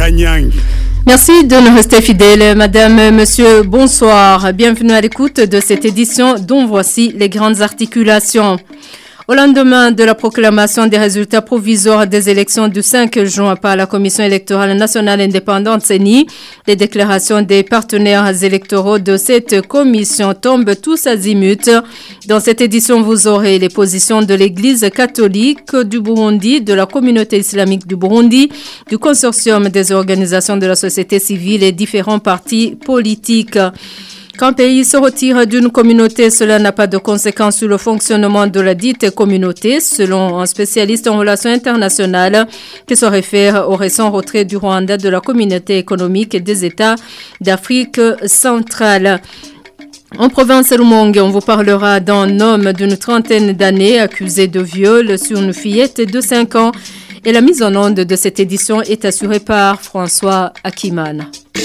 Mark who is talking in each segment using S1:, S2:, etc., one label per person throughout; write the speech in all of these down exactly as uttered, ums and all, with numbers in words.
S1: Kanyangi.
S2: Merci de nous rester fidèles. Madame, monsieur, bonsoir. Bienvenue à l'écoute de cette édition dont voici les grandes articulations. Au lendemain de la proclamation des résultats provisoires des élections du cinq juin par la Commission électorale nationale indépendante C E N I, les déclarations des partenaires électoraux de cette commission tombent tous azimuts. Dans cette édition, vous aurez les positions de l'Église catholique du Burundi, de la communauté islamique du Burundi, du consortium des organisations de la société civile et différents partis politiques. Quand un pays se retire d'une communauté, cela n'a pas de conséquences sur le fonctionnement de la dite communauté, selon un spécialiste en relations internationales qui se réfère au récent retrait du Rwanda de la communauté économique des États d'Afrique centrale. En province Rumonge, on vous parlera d'un homme d'une trentaine d'années accusé de viol sur une fillette de cinq ans. Et la mise en onde de cette édition est assurée par François Akimana.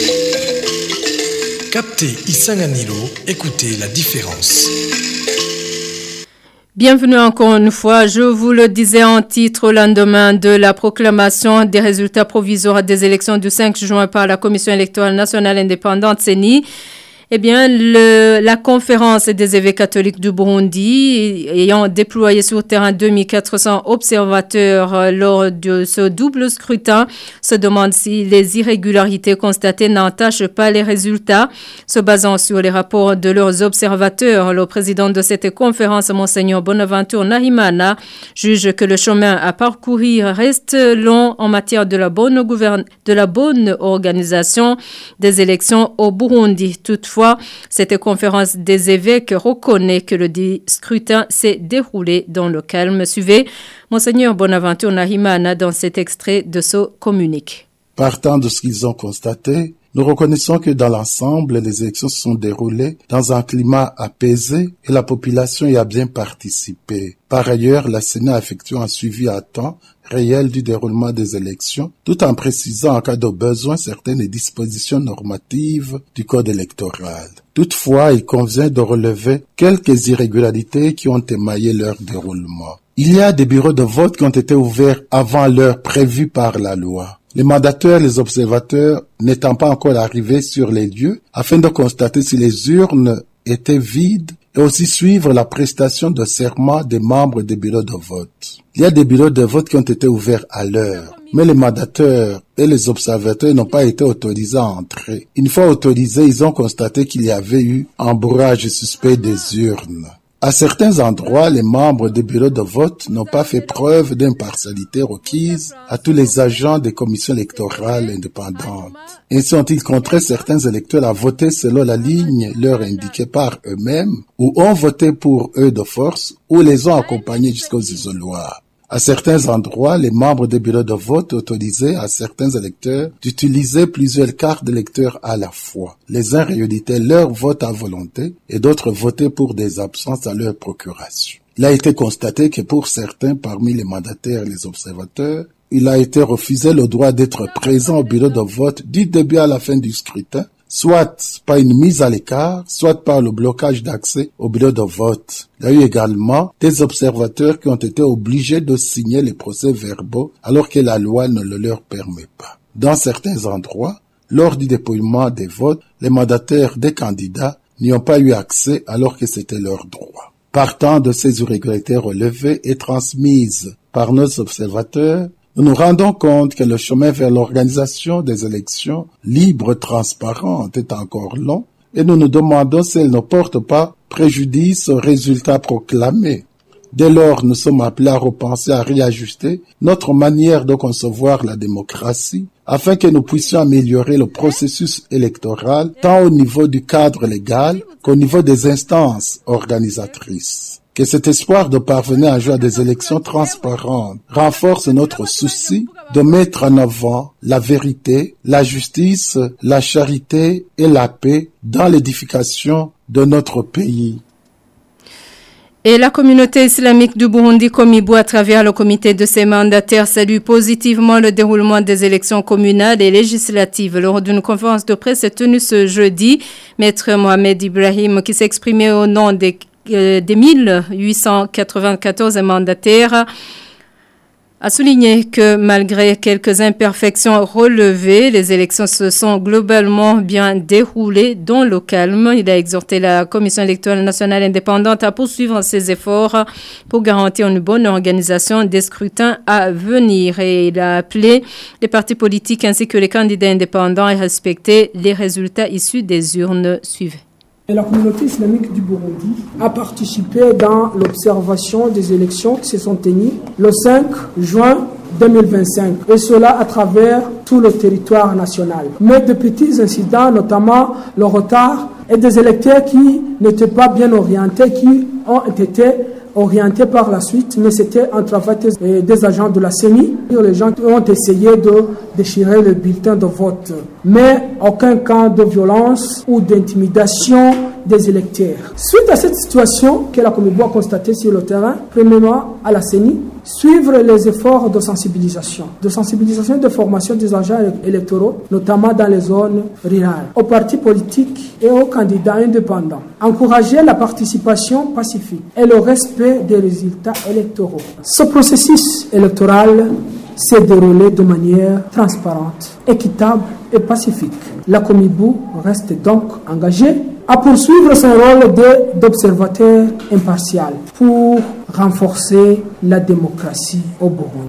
S3: Captez Isanganilo, écoutez la différence.
S2: Bienvenue encore une fois. Je vous le disais en titre au lendemain de la proclamation des résultats provisoires des élections du cinq juin par la Commission électorale nationale indépendante C E N I. Eh bien, le, la conférence des évêques catholiques du Burundi, ayant déployé sur terrain deux mille quatre cents observateurs lors de ce double scrutin, se demande si les irrégularités constatées n'entachent pas les résultats. Se basant sur les rapports de leurs observateurs, le président de cette conférence, Monseigneur Bonaventure Nahimana, juge que le chemin à parcourir reste long en matière de la bonne gouverne, de la bonne organisation des élections au Burundi. Toutefois, cette conférence des évêques reconnaît que le scrutin s'est déroulé dans le calme. Suivez Monseigneur Bonaventure Nahimana dans cet extrait de ce communiqué.
S4: Partant de ce qu'ils ont constaté, nous reconnaissons que dans l'ensemble, les élections se sont déroulées dans un climat apaisé et la population y a bien participé. Par ailleurs, la C E N I a effectué un suivi à temps réel du déroulement des élections, tout en précisant en cas de besoin certaines dispositions normatives du code électoral. Toutefois, il convient de relever quelques irrégularités qui ont émaillé leur déroulement. Il y a des bureaux de vote qui ont été ouverts avant l'heure prévue par la loi. Les mandataires et les observateurs n'étant pas encore arrivés sur les lieux afin de constater si les urnes étaient vides et aussi suivre la prestation de serment des membres des bureaux de vote. Il y a des bureaux de vote qui ont été ouverts à l'heure, mais les mandateurs et les observateurs n'ont pas été autorisés à entrer. Une fois autorisés, ils ont constaté qu'il y avait eu un bourrage suspect des urnes. À certains endroits, les membres des bureaux de vote n'ont pas fait preuve d'impartialité requise à tous les agents des commissions électorales indépendantes. Ainsi ont-ils contraint certains électeurs à voter selon la ligne leur indiquée par eux-mêmes, ou ont voté pour eux de force, ou les ont accompagnés jusqu'aux isoloirs. À certains endroits, les membres des bureaux de vote autorisaient à certains électeurs d'utiliser plusieurs cartes d'électeurs à la fois. Les uns rééditaient leur vote à volonté et d'autres votaient pour des absences à leur procuration. Il a été constaté que pour certains parmi les mandataires et les observateurs, il a été refusé le droit d'être présent au bureau de vote du début à la fin du scrutin, soit par une mise à l'écart, soit par le blocage d'accès au bureau de vote. Il y a eu également des observateurs qui ont été obligés de signer les procès-verbaux alors que la loi ne le leur permet pas. Dans certains endroits, lors du dépouillement des votes, les mandataires des candidats n'y ont pas eu accès alors que c'était leur droit. Partant de ces irrégularités relevées et transmises par nos observateurs, nous nous rendons compte que le chemin vers l'organisation des élections libres, transparentes est encore long et nous nous demandons si elles ne portent pas préjudice aux résultats proclamés. Dès lors, nous sommes appelés à repenser, à réajuster notre manière de concevoir la démocratie afin que nous puissions améliorer le processus électoral tant au niveau du cadre légal qu'au niveau des instances organisatrices. Que cet espoir de parvenir un jour à des élections transparentes renforce notre souci de mettre en avant la vérité, la justice, la charité et la paix dans l'édification de notre pays.
S2: Et la communauté islamique du Burundi, Komibu, à travers le comité de ses mandataires, salue positivement le déroulement des élections communales et législatives. Lors d'une conférence de presse tenue ce jeudi, Maître Mohamed Ibrahim, qui s'exprimait au nom des, euh, des mille huit cent quatre-vingt-quatorze mandataires, a souligné que malgré quelques imperfections relevées, les élections se sont globalement bien déroulées dans le calme. Il a exhorté la Commission électorale nationale indépendante à poursuivre ses efforts pour garantir une bonne organisation des scrutins à venir. Et il a appelé les partis politiques ainsi que les candidats indépendants à respecter les résultats issus des urnes suivies.
S1: Et la communauté islamique du Burundi a participé dans l'observation des élections qui se sont tenues le cinq juin deux mille vingt-cinq, et cela à travers tout le territoire national. Mais de petits incidents, notamment le retard et des électeurs qui n'étaient pas bien orientés, qui ont été orientés par la suite, mais c'était un travail des agents de la C E N I. Les gens ont essayé de déchirer le bulletin de vote, mais aucun cas de violence ou d'intimidation des électeurs. Suite à cette situation que la Comibo a constatée sur le terrain, premièrement à la C E N I, suivre les efforts de sensibilisation, de sensibilisation et de formation des agents électoraux, notamment dans les zones rurales, aux partis politiques et aux candidats indépendants. Encourager la participation pacifique et le respect des résultats électoraux. Ce processus électoral s'est déroulé de manière transparente, équitable et pacifique. La Comibo reste donc engagée à poursuivre son rôle de, d'observateur impartial pour renforcer la démocratie au Burundi.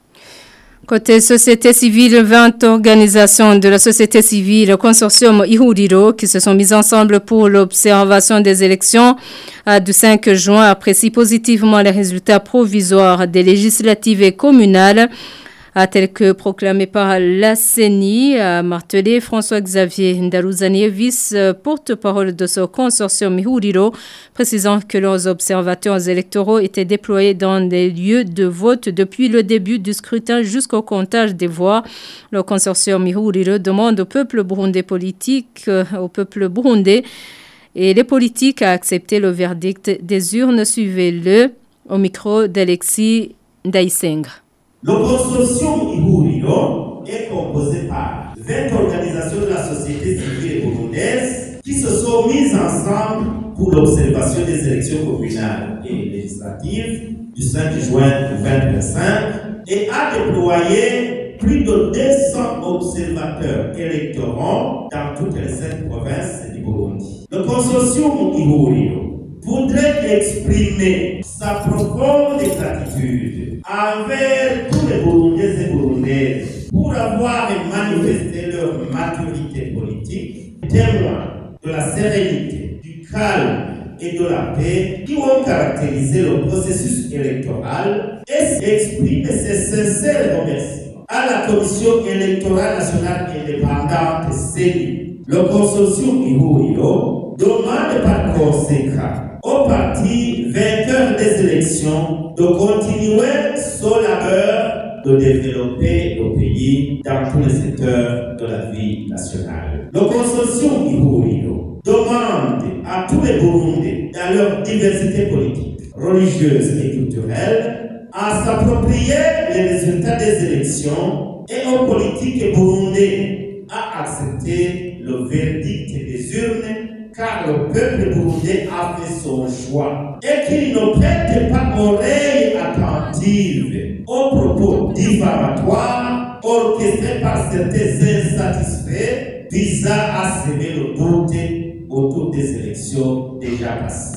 S2: Côté société civile, vingt organisations de la société civile, le consortium Ihuriro, qui se sont mises ensemble pour l'observation des élections euh, du cinq juin, apprécient positivement les résultats provisoires des législatives et communales, euh, tels que proclamés par la C E N I, a martelé François-Xavier Ndaruzanier, vice-porte-parole de ce consortium Ihuriro, précisant que leurs observateurs électoraux étaient déployés dans des lieux de vote depuis le début du scrutin jusqu'au comptage des voix. Le consortium Ihuriro demande au peuple burundais politique, euh, au peuple burundais et les politiques à accepter le verdict des urnes. Suivez-le au micro d'Alexis Ndaïseng.
S5: Le consortium Ihuriro est composé par vingt organisations de la société civile burundaise qui se sont mises ensemble pour l'observation des élections communales et législatives du cinq juin vingt vingt-cinq et a déployé plus de deux cents observateurs électoraux dans toutes les cinq provinces du Burundi. Le consortium Ihuriro voudrait exprimer sa profonde gratitude envers tous les Burundais et Burundaises pour avoir manifesté leur maturité politique, témoin de la sérénité, du calme et de la paix qui ont caractérisé le processus électoral, et exprimer ses sincères remerciements à la Commission électorale nationale indépendante C E N I. Le consortium Ihuriro demande par conséquent aux partis vainqueurs des élections de continuer son labeur de développer le pays dans tous les secteurs de la vie nationale. Le consortium Ihuriro demande à tous les Burundais, dans leur diversité politique, religieuse et culturelle, à s'approprier les résultats des élections et aux politiques burundais à accepter le verdict des urnes, car le peuple burundais a fait son choix et qu'il ne prête pas oreille attentive aux propos diffamatoires orchestrés par certains insatisfaits visant à semer le doute autour des élections déjà passées.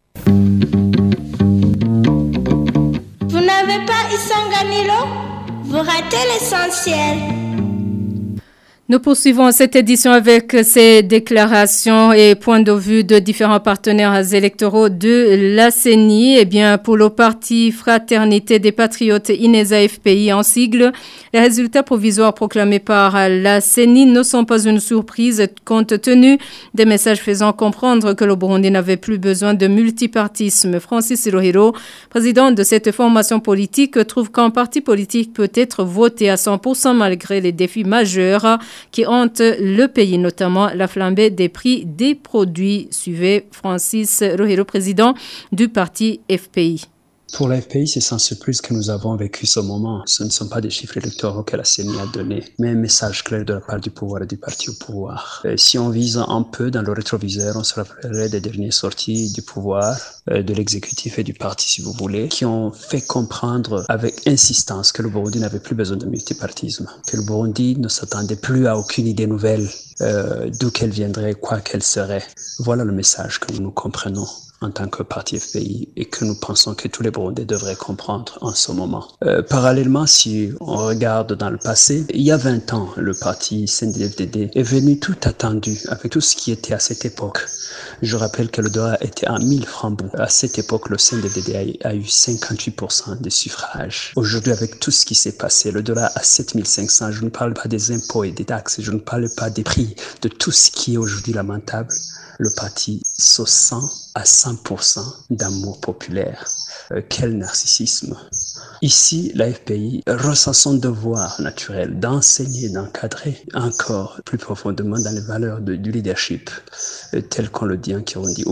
S6: Vous n'avez pas Isanganilo? Vous ratez l'essentiel.
S2: Nous poursuivons cette édition avec ces déclarations et points de vue de différents partenaires électoraux de la C E N I. Eh bien, pour le parti Fraternité des Patriotes INESA F P I en sigle, les résultats provisoires proclamés par la C E N I ne sont pas une surprise compte tenu des messages faisant comprendre que le Burundi n'avait plus besoin de multipartisme. Francis Hirohiro, président de cette formation politique, trouve qu'un parti politique peut être voté à cent pour cent malgré les défis majeurs qui hantent le pays, notamment la flambée des prix des produits. Suivez Francis Rohiro, président du parti F P I.
S7: Pour l'A F P I, c'est sans surprise que nous avons vécu ce moment. Ce ne sont pas des chiffres électoraux que la C E N I a donnés, mais un message clair de la part du pouvoir et du parti au pouvoir. Et si on vise un peu dans le rétroviseur, on se rappellerait des dernières sorties du pouvoir, de l'exécutif et du parti, si vous voulez, qui ont fait comprendre avec insistance que le Burundi n'avait plus besoin de multipartisme, que le Burundi ne s'attendait plus à aucune idée nouvelle, euh, d'où qu'elle viendrait, quoi qu'elle serait. Voilà le message que nous nous comprenons en tant que parti F P I et que nous pensons que tous les Burundais devraient comprendre en ce moment. Euh, parallèlement, si on regarde dans le passé, il y a vingt ans, le parti C N D D F D D est venu tout attendu avec tout ce qui était à cette époque. Je rappelle que le dollar était à mille francs. À cette époque, le C N D D F D D a eu cinquante-huit pour cent des suffrages. Aujourd'hui, avec tout ce qui s'est passé, le dollar à sept mille cinq cents, je ne parle pas des impôts et des taxes, je ne parle pas des prix, de tout ce qui est aujourd'hui lamentable. Le parti se sent à cent pour cent d'amour populaire. Euh, quel narcissisme! Ici, l'A F P I ressent son devoir naturel d'enseigner, d'encadrer encore plus profondément dans les valeurs de, du leadership, euh, telles qu'on le dit en Kirundi,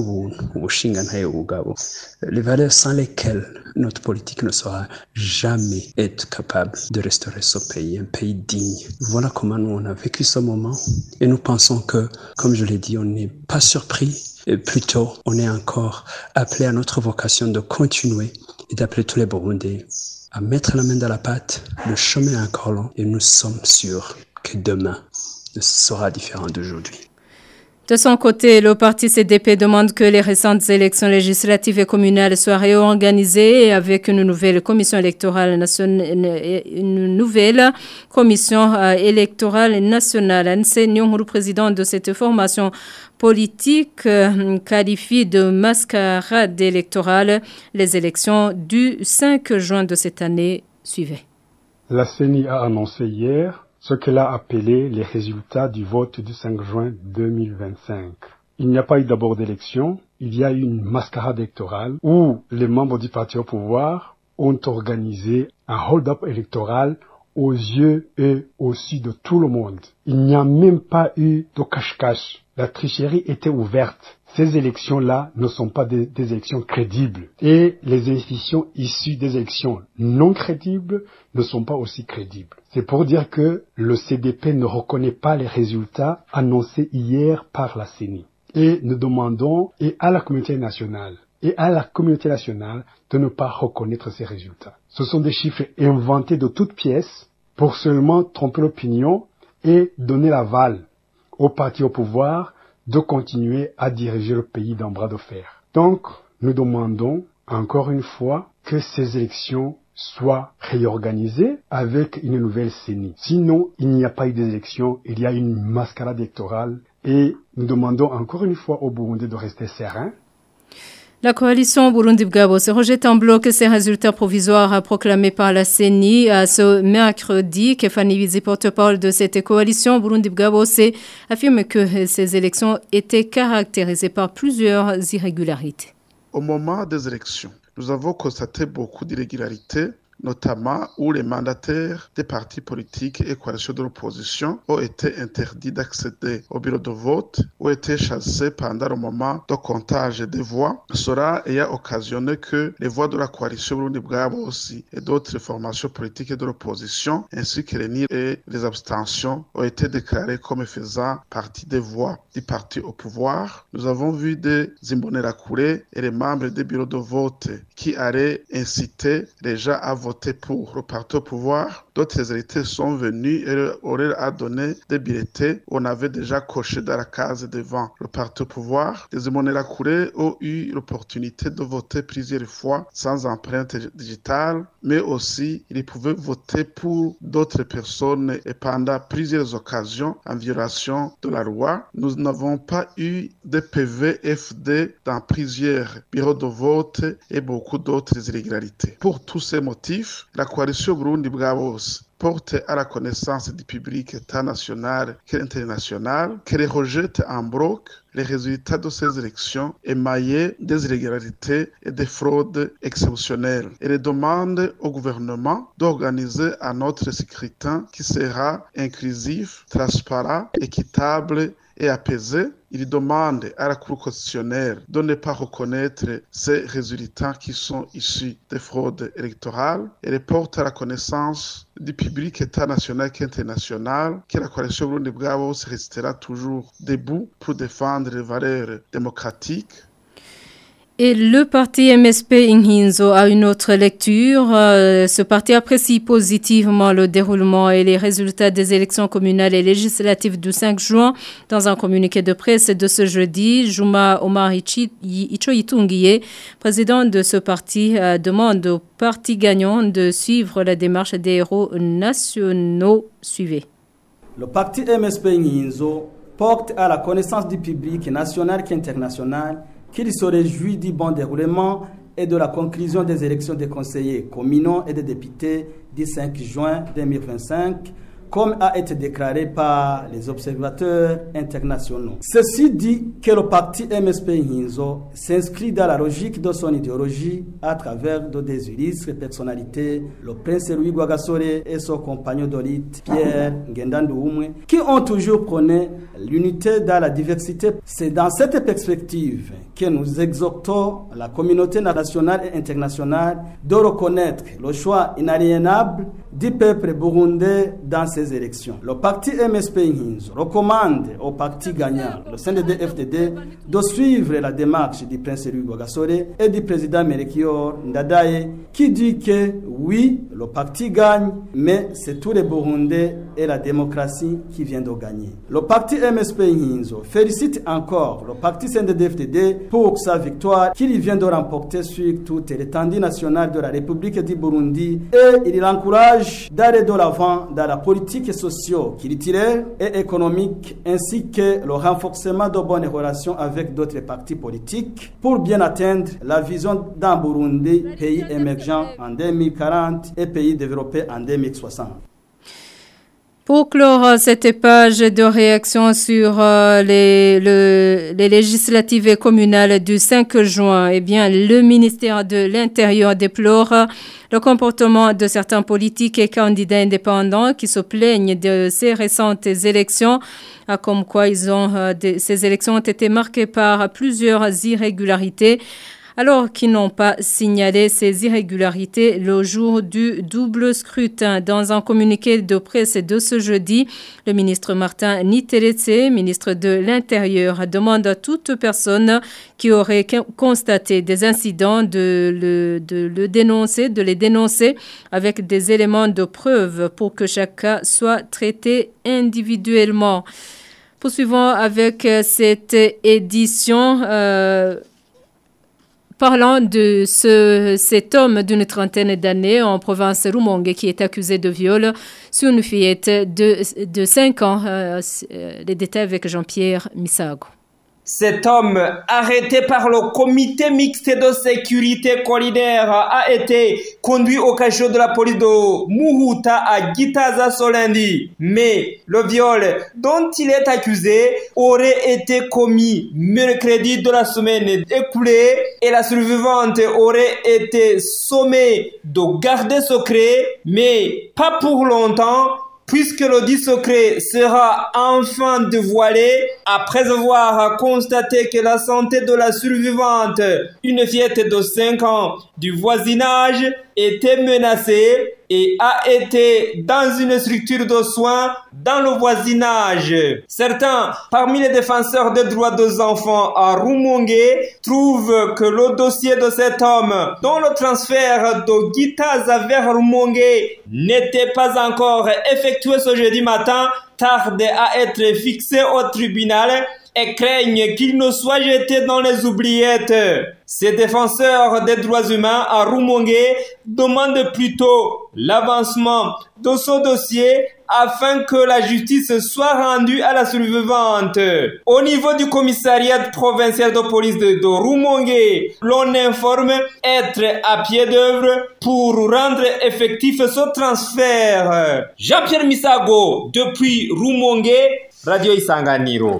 S7: les valeurs sans lesquelles notre politique ne saura jamais être capable de restaurer ce pays, un pays digne. Voilà comment nous on a vécu ce moment et nous pensons que, comme je l'ai dit, on n'est pas surpris. Et plutôt, on est encore appelé à notre vocation de continuer et d'appeler tous les Burundais à mettre la main dans la pâte. Le chemin est encore long et nous sommes sûrs que demain sera différent d'aujourd'hui.
S2: De son côté, le parti C D P demande que les récentes élections législatives et communales soient réorganisées avec une nouvelle commission électorale nationale, une nouvelle commission électorale nationale. Anse Nyonguru, président de cette formation politique, qualifie de mascarade électorale les élections du cinq juin de cette année. Suivez.
S8: La C E N I a annoncé hier ce qu'elle a appelé les résultats du vote du cinq juin deux mille vingt-cinq. Il n'y a pas eu d'abord d'élection, il y a eu une mascarade électorale où les membres du parti au pouvoir ont organisé un hold-up électoral aux yeux et aux yeux de tout le monde. Il n'y a même pas eu de cache-cache. La tricherie était ouverte. Ces élections-là ne sont pas des, des élections crédibles. Et les institutions issues des élections non crédibles ne sont pas aussi crédibles. C'est pour dire que le C D P ne reconnaît pas les résultats annoncés hier par la C E N I. Et nous demandons et à la communauté nationale et à la communauté nationale de ne pas reconnaître ces résultats. Ce sont des chiffres inventés de toutes pièces pour seulement tromper l'opinion et donner l'aval au parti au pouvoir de continuer à diriger le pays d'un bras de fer. Donc, nous demandons encore une fois que ces élections soient réorganisées avec une nouvelle C E N I. Sinon, il n'y a pas eu d'élections, il y a une mascarade électorale et nous demandons encore une fois au Burundi de rester serein.
S2: La coalition Burundi Bwabose rejette en bloc ces résultats provisoires proclamés par la C E N I à ce mercredi. Kefani Vizi, porte-parole de cette coalition Burundi Bwabose, affirme que ces élections étaient caractérisées par plusieurs irrégularités.
S9: Au moment des élections, nous avons constaté beaucoup d'irrégularités, notamment où les mandataires des partis politiques et coalitions de l'opposition ont été interdits d'accéder au bureau de vote ou été chassés pendant le moment de comptage des voix. Cela ayant occasionné que les voix de la coalition Burundi Bwabose et d'autres formations politiques et de l'opposition, ainsi que les nids et les abstentions, ont été déclarées comme faisant partie des voix du parti au pouvoir. Nous avons vu des Imbonerakure et les membres des bureaux de vote qui allaient inciter les gens à voter pour le parti au pouvoir. D'autres électeurs sont venus et auraient à donner des bulletins. On avait déjà coché dans la case devant le parti au pouvoir. Les Imbonerakure ont eu l'opportunité de voter plusieurs fois sans empreinte digitale, mais aussi ils pouvaient voter pour d'autres personnes et pendant plusieurs occasions en violation de la loi. Nous n'avons pas eu de P V F D dans plusieurs bureaux de vote et beaucoup d'autres irrégularités. Pour tous ces motifs, la coalition Burundi Bwabose porte à la connaissance du public tant national qu'international qu'elle rejette en bloc les résultats de ces élections émaillés des irrégularités et des fraudes exceptionnelles. Elle demande au gouvernement d'organiser un autre scrutin qui sera inclusif, transparent, équitable et apaisé. Il demande à la Cour constitutionnelle de ne pas reconnaître ces résultats qui sont issus des fraudes électorales et reporte à la connaissance du public état national qu'international que la coalition Burundi Bwabo se restera toujours debout pour défendre les valeurs démocratiques.
S2: Et le parti M S P Inhinzo a une autre lecture. Euh, ce parti apprécie positivement le déroulement et les résultats des élections communales et législatives du cinq juin. Dans un communiqué de presse de ce jeudi, Juma Omar Ichoyitungiye, président de ce parti, euh, demande au parti gagnant de suivre la démarche des héros nationaux. Suivez.
S10: Le parti M S P Inhinzo porte à la connaissance du public national qu'international qu'il se réjouit du bon déroulement et de la conclusion des élections des conseillers communaux et des députés du cinq juin deux mille vingt-cinq, comme a été déclaré par les observateurs internationaux. Ceci dit que le parti M S P Inhinzo s'inscrit dans la logique de son idéologie à travers de des illustres personnalités, le prince Louis Rwagasore et son compagnon d'Olite, Pierre Ngendandououmwe, qui ont toujours prôné l'unité dans la diversité. C'est dans cette perspective que nous exhortons la communauté nationale et internationale de reconnaître le choix inaliénable du peuple burundais dans ces élections. Le parti M S P Inhinzo recommande au parti gagnant, le C N D D F D D, de suivre la démarche du prince Louis Rwagasore et du président Melchior Ndadaye, qui dit que oui, le parti gagne, mais c'est tous les Burundais et la démocratie qui viennent de gagner. Le parti M S P Inhinzo félicite encore le parti C N D D F D D pour sa victoire qu'il vient de remporter sur toute l'étendue nationale de la République du Burundi, et il l'encourage d'aller de l'avant dans la politique socio-culturelle et économique, ainsi que le renforcement de bonnes relations avec d'autres partis politiques pour bien atteindre la vision d'un Burundi pays émergent en deux mille quarante et pays développé en deux mille soixante.
S2: Pour clore cette page de réaction sur euh, les, le, les législatives et communales du cinq juin, eh bien, le ministère de l'Intérieur déplore le comportement de certains politiques et candidats indépendants qui se plaignent de ces récentes élections, comme quoi ils ont, euh, de, ces élections ont été marquées par plusieurs irrégularités, alors qu'ils n'ont pas signalé ces irrégularités le jour du double scrutin. Dans un communiqué de presse de ce jeudi, le ministre Martin Niteretse, ministre de l'Intérieur, demande à toute personne qui aurait constaté des incidents de le, de le dénoncer, de les dénoncer avec des éléments de preuve pour que chaque cas soit traité individuellement. Poursuivons avec cette édition. Euh, Parlant de ce, cet homme d'une trentaine d'années en province Rumonge qui est accusé de viol sur une fillette de, de cinq ans. Euh, les détails avec Jean-Pierre Misago.
S11: Cet homme, arrêté par le comité mixte de sécurité collinaire, a été conduit au cachot de la police de Muhuta à Gitaza ce lundi. Mais le viol dont il est accusé aurait été commis mercredi de la semaine écoulée et la survivante aurait été sommée de garder secret, mais pas pour longtemps, puisque le dit secret sera enfin dévoilé après avoir constaté que la santé de la survivante, une fillette de cinq ans du voisinage, était menacée et a été dans une structure de soins dans le voisinage. Certains, parmi les défenseurs des droits des enfants à Rumonge, trouvent que le dossier de cet homme, dont le transfert de Gitaza vers Rumonge n'était pas encore effectué ce jeudi matin, tarde à être fixé au tribunal et craignent qu'il ne soit jeté dans les oubliettes. Ces défenseurs des droits humains à Rumonge demandent plutôt l'avancement de ce dossier afin que la justice soit rendue à la survivante. Au niveau du commissariat provincial de police de, de Rumonge, l'on informe être à pied d'œuvre pour rendre effectif ce transfert. Jean-Pierre Misago, depuis Rumonge, Radio Isanganiro.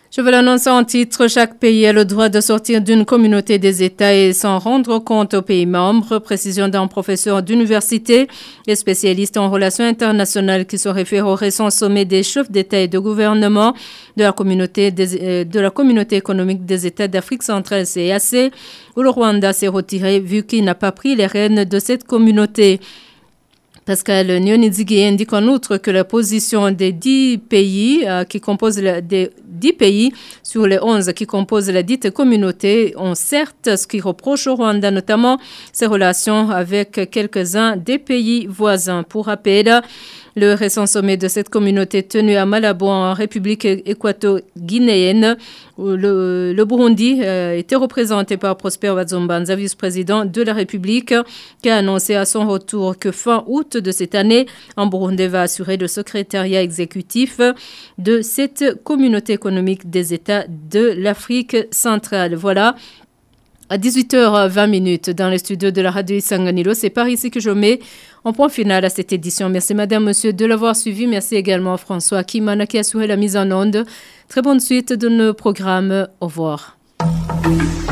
S2: Je veux l'annoncer en titre, chaque pays a le droit de sortir d'une communauté des États et s'en rendre compte aux pays membres. Précision d'un professeur d'université et spécialiste en relations internationales qui se réfère au récent sommet des chefs d'État et de gouvernement de la communauté, des, de la communauté économique des États d'Afrique centrale, C E A C, où le Rwanda s'est retiré vu qu'il n'a pas pris les rênes de cette communauté. Pascal Nyonizigi indique en outre que la position des dix pays euh, qui composent la, des dix pays sur les onze qui composent la dite communauté ont certes ce qui reproche au Rwanda, notamment ses relations avec quelques-uns des pays voisins. Pour rappel, le récent sommet de cette communauté tenu à Malabo en République équato-guinéenne, où le, le Burundi euh, était représenté par Prosper Bazombanza, vice-président de la République, qui a annoncé à son retour que fin août de cette année, en Burundi va assurer le secrétariat exécutif de cette communauté économique des États de l'Afrique centrale. Voilà. À dix-huit heures vingt dans les studios de la radio Isanganiro. C'est par ici que je mets un point final à cette édition. Merci madame, monsieur de l'avoir suivi. Merci également à François Kimana qui a assuré la mise en onde. Très bonne suite de nos programmes. Au revoir.